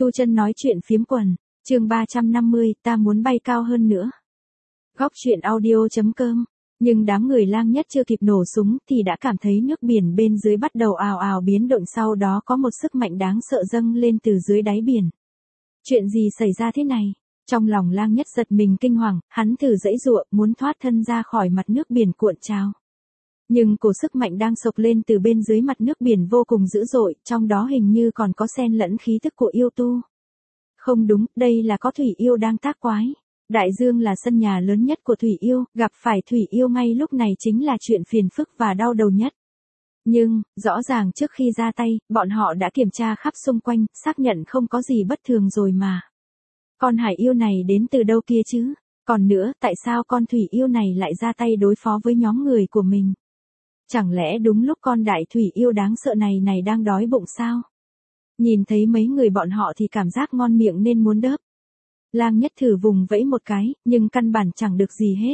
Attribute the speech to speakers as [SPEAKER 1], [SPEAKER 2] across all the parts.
[SPEAKER 1] Tu Chân nói chuyện phiếm quần, chương 350, ta muốn bay cao hơn nữa. Góc chuyện audio.com. Nhưng đám người Lang Nhất chưa kịp nổ súng thì đã cảm thấy nước biển bên dưới bắt đầu ào ào biến động, sau đó có một sức mạnh đáng sợ dâng lên từ dưới đáy biển. Chuyện gì xảy ra thế này? Trong lòng Lang Nhất giật mình kinh hoàng, hắn thử giãy giụa muốn thoát thân ra khỏi mặt nước biển cuộn trào. Nhưng cổ sức mạnh đang sộc lên từ bên dưới mặt nước biển vô cùng dữ dội, trong đó hình như còn có xen lẫn khí tức của yêu tu. Không đúng, đây là có thủy yêu đang tác quái. Đại dương là sân nhà lớn nhất của thủy yêu, gặp phải thủy yêu ngay lúc này chính là chuyện phiền phức và đau đầu nhất. Nhưng, rõ ràng trước khi ra tay, bọn họ đã kiểm tra khắp xung quanh, xác nhận không có gì bất thường rồi mà. Con hải yêu này đến từ đâu kia chứ? Còn nữa, tại sao con thủy yêu này lại ra tay đối phó với nhóm người của mình? Chẳng lẽ đúng lúc con đại thủy yêu đáng sợ này đang đói bụng sao? Nhìn thấy mấy người bọn họ thì cảm giác ngon miệng nên muốn đớp. Lang Nhất thử vùng vẫy một cái, nhưng căn bản chẳng được gì hết.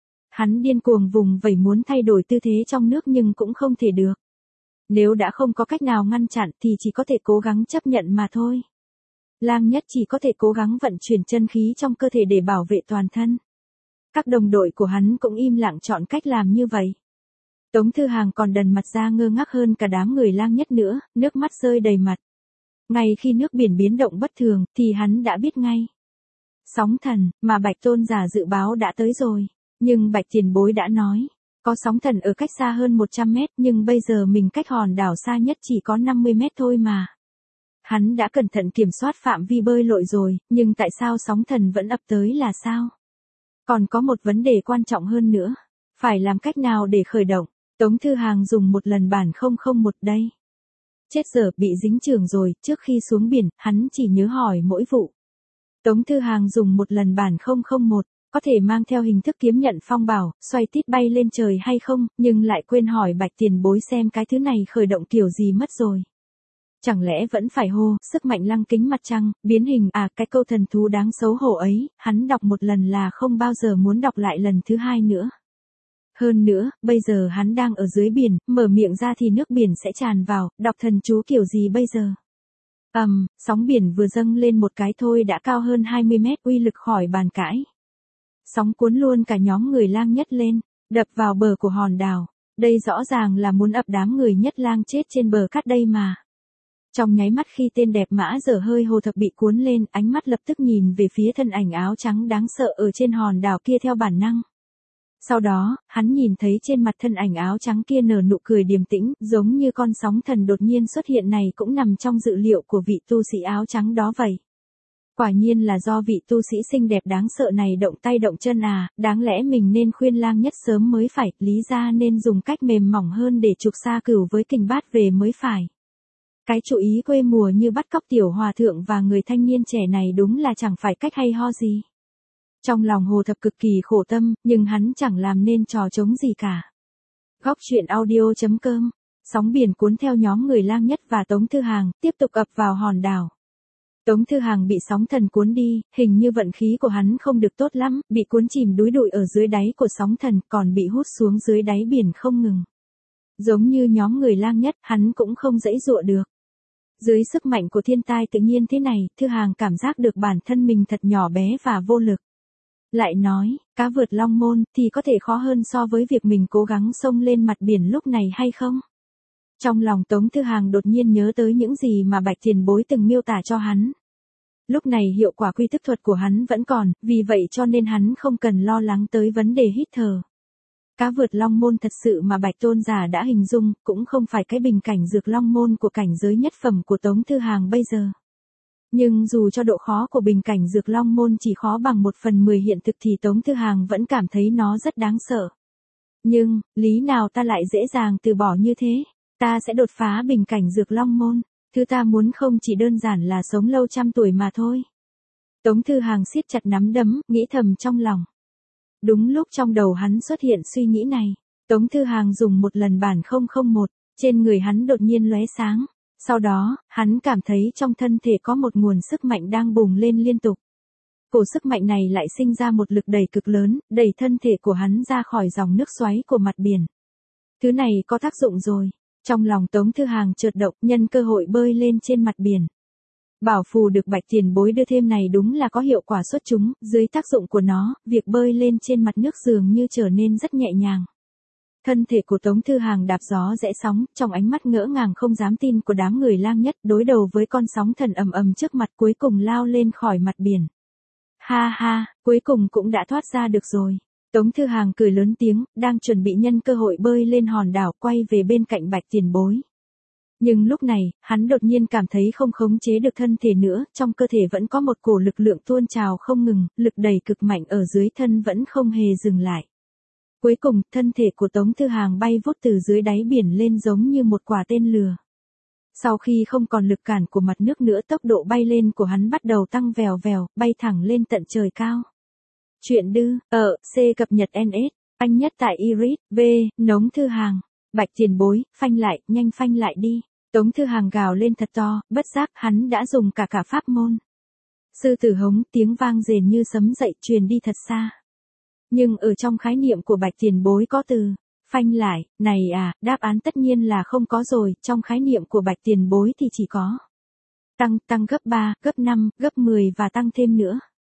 [SPEAKER 1] Hắn điên cuồng vùng vẫy muốn thay đổi tư thế trong nước nhưng cũng không thể được. Nếu đã không có cách nào ngăn chặn thì chỉ có thể cố gắng chấp nhận mà thôi. Lang Nhất chỉ có thể cố gắng vận chuyển chân khí trong cơ thể để bảo vệ toàn thân. Các đồng đội của hắn cũng im lặng chọn cách làm như vậy. Tống Thư Hàng còn đần mặt ra ngơ ngác hơn cả đám người Lang Nhất nữa, nước mắt rơi đầy mặt. Ngay khi nước biển biến động bất thường, thì hắn đã biết ngay. Sóng thần, mà Bạch Tôn giả dự báo đã tới rồi. Nhưng Bạch Tiền Bối đã nói, có sóng thần ở cách xa hơn 100 mét, nhưng bây giờ mình cách hòn đảo xa nhất chỉ có 50 mét thôi mà. Hắn đã cẩn thận kiểm soát phạm vi bơi lội rồi, nhưng tại sao sóng thần vẫn ập tới là sao? Còn có một vấn đề quan trọng hơn nữa, phải làm cách nào để khởi động? Tống Thư Hàng dùng một lần bản 001 đây. Chết giờ, bị dính chưởng rồi, trước khi xuống biển, hắn chỉ nhớ hỏi mỗi vụ. Tống Thư Hàng dùng một lần bản 001, có thể mang theo hình thức kiếm nhận phong bảo, xoay tít bay lên trời hay không, nhưng lại quên hỏi Bạch Tiền Bối xem cái thứ này khởi động kiểu gì mất rồi. Chẳng lẽ vẫn phải hô, sức mạnh lăng kính mặt trăng, biến hình à, cái câu thần thú đáng xấu hổ ấy, hắn đọc một lần là không bao giờ muốn đọc lại lần thứ hai nữa. Hơn nữa, bây giờ hắn đang ở dưới biển, mở miệng ra thì nước biển sẽ tràn vào, đọc thần chú kiểu gì bây giờ? Sóng biển vừa dâng lên một cái thôi đã cao hơn 20 mét, uy lực khỏi bàn cãi. Sóng cuốn luôn cả nhóm người Lang Nhất lên, đập vào bờ của hòn đảo. Đây rõ ràng là muốn ập đám người Nhất Lang chết trên bờ cát đây mà. Trong nháy mắt khi tên đẹp Mã Dở Hơi Hồ Thập bị cuốn lên, ánh mắt lập tức nhìn về phía thân ảnh áo trắng đáng sợ ở trên hòn đảo kia theo bản năng. Sau đó, hắn nhìn thấy trên mặt thân ảnh áo trắng kia nở nụ cười điềm tĩnh, giống như con sóng thần đột nhiên xuất hiện này cũng nằm trong dự liệu của vị tu sĩ áo trắng đó vậy. Quả nhiên là do vị tu sĩ xinh đẹp đáng sợ này động tay động chân à, đáng lẽ mình nên khuyên Lang Nhất sớm mới phải, lý ra nên dùng cách mềm mỏng hơn để trục Sa Cửu với Kình Bát về mới phải. Cái chủ ý quê mùa như bắt cóc tiểu hòa thượng và người thanh niên trẻ này đúng là chẳng phải cách hay ho gì. Trong lòng Hồ Thập cực kỳ khổ tâm, nhưng hắn chẳng làm nên trò trống gì cả. Góc chuyện audio.com. Sóng biển cuốn theo nhóm người Lang Nhất và Tống Thư Hàng, tiếp tục ập vào hòn đảo. Tống Thư Hàng bị sóng thần cuốn đi, hình như vận khí của hắn không được tốt lắm, bị cuốn chìm đúi đụi ở dưới đáy của sóng thần, còn bị hút xuống dưới đáy biển không ngừng. Giống như nhóm người Lang Nhất, hắn cũng không giãy giụa được. Dưới sức mạnh của thiên tai tự nhiên thế này, Thư Hàng cảm giác được bản thân mình thật nhỏ bé và vô lực. Lại nói, cá vượt long môn thì có thể khó hơn so với việc mình cố gắng xông lên mặt biển lúc này hay không? Trong lòng Tống Thư Hàng đột nhiên nhớ tới những gì mà Bạch Tiền Bối từng miêu tả cho hắn. Lúc này hiệu quả quy tức thuật của hắn vẫn còn, vì vậy cho nên hắn không cần lo lắng tới vấn đề hít thở. Cá vượt long môn thật sự mà Bạch Tôn giả đã hình dung, cũng không phải cái bình cảnh dược long môn của cảnh giới nhất phẩm của Tống Thư Hàng bây giờ. Nhưng dù cho độ khó của bình cảnh dược long môn chỉ khó bằng 1/10 hiện thực thì Tống Thư Hàng vẫn cảm thấy nó rất đáng sợ. Nhưng, lý nào ta lại dễ dàng từ bỏ như thế? Ta sẽ đột phá bình cảnh dược long môn. Thứ ta muốn không chỉ đơn giản là sống lâu trăm tuổi mà thôi. Tống Thư Hàng siết chặt nắm đấm, nghĩ thầm trong lòng. Đúng lúc trong đầu hắn xuất hiện suy nghĩ này, Tống Thư Hàng dùng một lần bản 001, trên người hắn đột nhiên lóe sáng. Sau đó, hắn cảm thấy trong thân thể có một nguồn sức mạnh đang bùng lên liên tục. Cổ sức mạnh này lại sinh ra một lực đẩy cực lớn, đẩy thân thể của hắn ra khỏi dòng nước xoáy của mặt biển. Thứ này có tác dụng rồi. Trong lòng Tống Thư Hàng chợt động, nhân cơ hội bơi lên trên mặt biển. Bảo phù được Bạch Tiền Bối đưa thêm này đúng là có hiệu quả xuất chúng, dưới tác dụng của nó, việc bơi lên trên mặt nước dường như trở nên rất nhẹ nhàng. Thân thể của Tống Thư Hàng đạp gió rẽ sóng, trong ánh mắt ngỡ ngàng không dám tin của đám người lang nhất, đối đầu với con sóng thần ầm ầm trước mặt, cuối cùng lao lên khỏi mặt biển. Ha ha, cuối cùng cũng đã thoát ra được rồi. Tống Thư Hàng cười lớn tiếng, đang chuẩn bị nhân cơ hội bơi lên hòn đảo quay về bên cạnh Bạch Tiền Bối. Nhưng lúc này, hắn đột nhiên cảm thấy không khống chế được thân thể nữa, trong cơ thể vẫn có một cổ lực lượng tuôn trào không ngừng, lực đẩy cực mạnh ở dưới thân vẫn không hề dừng lại. Cuối cùng, thân thể của Tống Thư Hàng bay vút từ dưới đáy biển lên giống như một quả tên lửa. Sau khi không còn lực cản của mặt nước nữa, tốc độ bay lên của hắn bắt đầu tăng vèo vèo, bay thẳng lên tận trời cao. Chuyện đư, C cập nhật NS, anh nhất tại Iris, V, Tống Thư Hàng. Bạch Tiền Bối, phanh lại, nhanh phanh lại đi. Tống Thư Hàng gào lên thật to, bất giác hắn đã dùng cả pháp môn. Sư tử hống, tiếng vang rền như sấm dậy truyền đi thật xa. Nhưng ở trong khái niệm của Bạch Tiền Bối có từ phanh lại, này à, đáp án tất nhiên là không có rồi, trong khái niệm của Bạch Tiền Bối thì chỉ có tăng gấp 3, gấp 5, gấp 10 và tăng thêm nữa.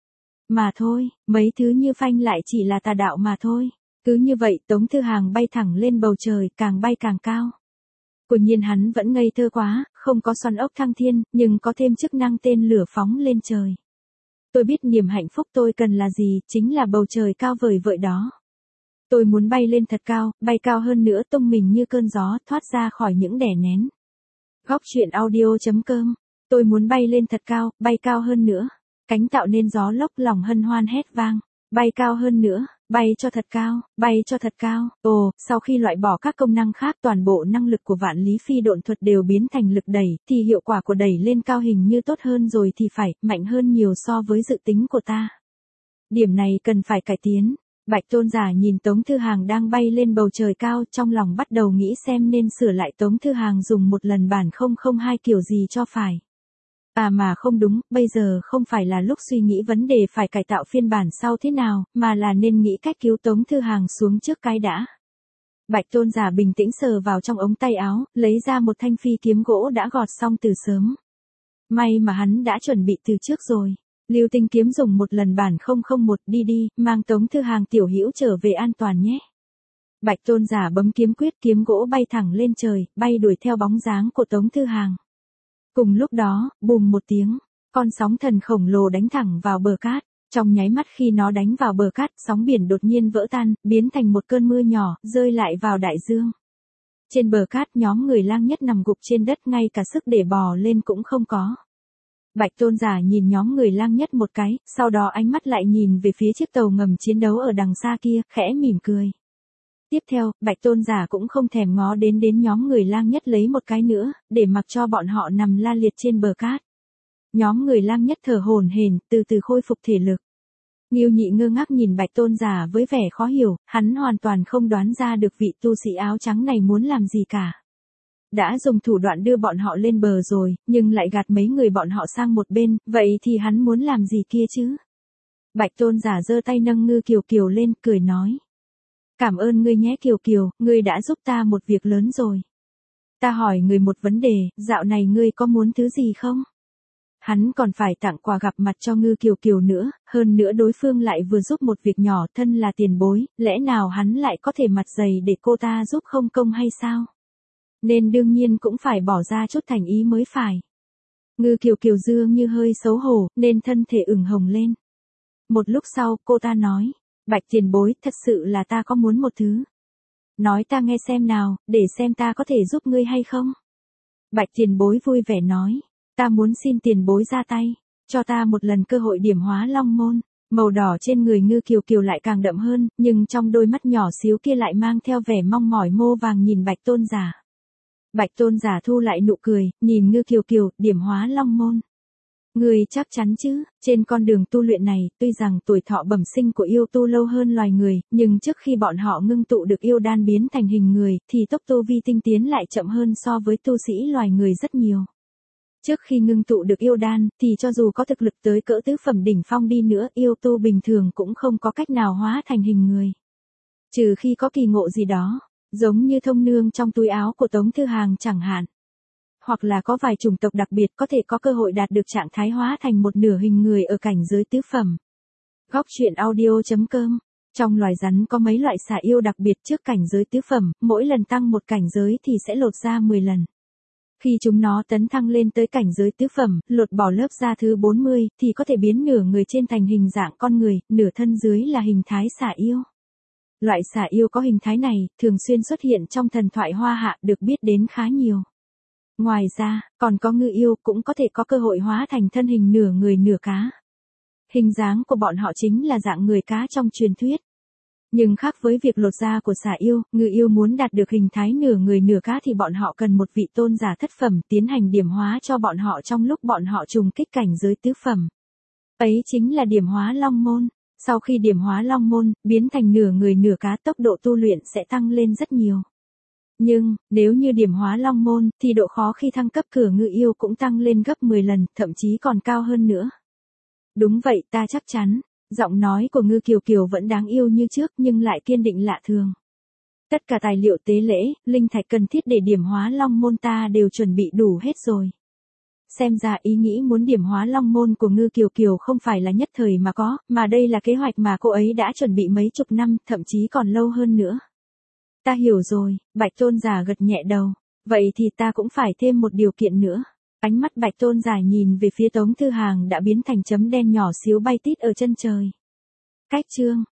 [SPEAKER 1] Mà thôi, mấy thứ như phanh lại chỉ là tà đạo mà thôi. Cứ như vậy Tống Thư Hàng bay thẳng lên bầu trời, càng bay càng cao. Quả nhiên hắn vẫn ngây thơ quá, không có xoắn ốc thăng thiên, nhưng có thêm chức năng tên lửa phóng lên trời. Tôi biết niềm hạnh phúc tôi cần là gì, chính là bầu trời cao vời vợi đó. Tôi muốn bay lên thật cao, bay cao hơn nữa, tung mình như cơn gió, thoát ra khỏi những đè nén. Góc truyện audio.com. Tôi muốn bay lên thật cao, bay cao hơn nữa. Cánh tạo nên gió lốc, lòng hân hoan hét vang. Bay cao hơn nữa, bay cho thật cao, bay cho thật cao. Ồ, sau khi loại bỏ các công năng khác, toàn bộ năng lực của Vạn Lý Phi độn thuật đều biến thành lực đẩy, thì hiệu quả của đẩy lên cao hình như tốt hơn rồi thì phải, mạnh hơn nhiều so với dự tính của ta. Điểm này cần phải cải tiến. Bạch Tôn Giả nhìn Tống Thư Hàng đang bay lên bầu trời cao, trong lòng bắt đầu nghĩ xem nên sửa lại Tống Thư Hàng dùng một lần bản 002 kiểu gì cho phải. À mà không đúng, bây giờ không phải là lúc suy nghĩ vấn đề phải cải tạo phiên bản sau thế nào, mà là nên nghĩ cách cứu Tống Thư Hàng xuống trước cái đã. Bạch Tôn Giả bình tĩnh sờ vào trong ống tay áo, lấy ra một thanh phi kiếm gỗ đã gọt xong từ sớm. May mà hắn đã chuẩn bị từ trước rồi. Lưu Tinh kiếm dùng một lần bản 001, đi, mang Tống Thư Hàng tiểu hữu trở về an toàn nhé. Bạch Tôn Giả bấm kiếm quyết, kiếm gỗ bay thẳng lên trời, bay đuổi theo bóng dáng của Tống Thư Hàng. Cùng lúc đó, bùm một tiếng, con sóng thần khổng lồ đánh thẳng vào bờ cát. Trong nháy mắt khi nó đánh vào bờ cát, sóng biển đột nhiên vỡ tan, biến thành một cơn mưa nhỏ, rơi lại vào đại dương. Trên bờ cát, nhóm người lang nhất nằm gục trên đất, ngay cả sức để bò lên cũng không có. Bạch Tôn Giả nhìn nhóm người lang nhất một cái, sau đó ánh mắt lại nhìn về phía chiếc tàu ngầm chiến đấu ở đằng xa kia, khẽ mỉm cười. Tiếp theo, Bạch Tôn Giả cũng không thèm ngó đến nhóm người lang nhất lấy một cái nữa, để mặc cho bọn họ nằm la liệt trên bờ cát. Nhóm người lang nhất thở hổn hển, từ từ khôi phục thể lực. Ngưu Nhị ngơ ngác nhìn Bạch Tôn Giả với vẻ khó hiểu, hắn hoàn toàn không đoán ra được vị tu sĩ áo trắng này muốn làm gì cả. Đã dùng thủ đoạn đưa bọn họ lên bờ rồi, nhưng lại gạt mấy người bọn họ sang một bên, vậy thì hắn muốn làm gì kia chứ? Bạch Tôn Giả giơ tay nâng Ngư Kiều Kiều lên, cười nói. Cảm ơn ngươi nhé Kiều Kiều, ngươi đã giúp ta một việc lớn rồi. Ta hỏi ngươi một vấn đề, dạo này ngươi có muốn thứ gì không? Hắn còn phải tặng quà gặp mặt cho Ngư Kiều Kiều nữa, hơn nữa đối phương lại vừa giúp một việc nhỏ, thân là tiền bối, lẽ nào hắn lại có thể mặt dày để cô ta giúp không công hay sao? Nên đương nhiên cũng phải bỏ ra chút thành ý mới phải. Ngư Kiều Kiều dường như hơi xấu hổ, nên thân thể ửng hồng lên. Một lúc sau, cô ta nói, Bạch tiền bối, thật sự là ta có muốn một thứ. Nói ta nghe xem nào, để xem ta có thể giúp ngươi hay không. Bạch tiền bối vui vẻ nói, ta muốn xin tiền bối ra tay, cho ta một lần cơ hội điểm hóa Long Môn. Màu đỏ trên người Ngư Kiều Kiều lại càng đậm hơn, nhưng trong đôi mắt nhỏ xíu kia lại mang theo vẻ mong mỏi mô vàng nhìn Bạch Tôn Giả. Bạch Tôn Giả thu lại nụ cười, nhìn Ngư Kiều Kiều, điểm hóa Long Môn. Ngươi chắc chắn chứ, trên con đường tu luyện này, tuy rằng tuổi thọ bẩm sinh của yêu tu lâu hơn loài người, nhưng trước khi bọn họ ngưng tụ được yêu đan biến thành hình người, thì tốc tu vi tinh tiến lại chậm hơn so với tu sĩ loài người rất nhiều. Trước khi ngưng tụ được yêu đan, thì cho dù có thực lực tới cỡ tứ phẩm đỉnh phong đi nữa, yêu tu bình thường cũng không có cách nào hóa thành hình người. Trừ khi có kỳ ngộ gì đó, giống như thông nương trong túi áo của Tống Thư Hàng chẳng hạn. hoặc là có vài chủng tộc đặc biệt có thể có cơ hội đạt được trạng thái hóa thành một nửa hình người ở cảnh giới tứ phẩm. Góc truyện audio.com. Trong loài rắn có mấy loại xà yêu đặc biệt trước cảnh giới tứ phẩm, mỗi lần tăng một cảnh giới thì sẽ lột da 10 lần. Khi chúng nó tấn thăng lên tới cảnh giới tứ phẩm, lột bỏ lớp da thứ 40, thì có thể biến nửa người trên thành hình dạng con người, nửa thân dưới là hình thái xà yêu. Loại xà yêu có hình thái này, thường xuyên xuất hiện trong thần thoại Hoa Hạ được biết đến khá nhiều. Ngoài ra, còn có ngư yêu cũng có thể có cơ hội hóa thành thân hình nửa người nửa cá. Hình dáng của bọn họ chính là dạng người cá trong truyền thuyết. Nhưng khác với việc lột da của xà yêu, ngư yêu muốn đạt được hình thái nửa người nửa cá thì bọn họ cần một vị tôn giả thất phẩm tiến hành điểm hóa cho bọn họ trong lúc bọn họ trùng kích cảnh giới tứ phẩm. Ấy chính là điểm hóa long môn. Sau khi điểm hóa long môn, biến thành nửa người nửa cá, tốc độ tu luyện sẽ tăng lên rất nhiều. Nhưng, nếu như điểm hóa long môn, thì độ khó khi thăng cấp cửa ngư yêu cũng tăng lên gấp 10 lần, thậm chí còn cao hơn nữa. Đúng vậy, ta chắc chắn. Giọng nói của Ngư Kiều Kiều vẫn đáng yêu như trước nhưng lại kiên định lạ thường. Tất cả tài liệu tế lễ, linh thạch cần thiết để điểm hóa long môn ta đều chuẩn bị đủ hết rồi. Xem ra ý nghĩ muốn điểm hóa long môn của Ngư Kiều Kiều không phải là nhất thời mà có, mà đây là kế hoạch mà cô ấy đã chuẩn bị mấy chục năm, thậm chí còn lâu hơn nữa. Ta hiểu rồi, Bạch Tôn giả gật nhẹ đầu. Vậy thì ta cũng phải thêm một điều kiện nữa. Ánh mắt Bạch Tôn giả nhìn về phía Tống Thư Hàng đã biến thành chấm đen nhỏ xíu bay tít ở chân trời. Cách chương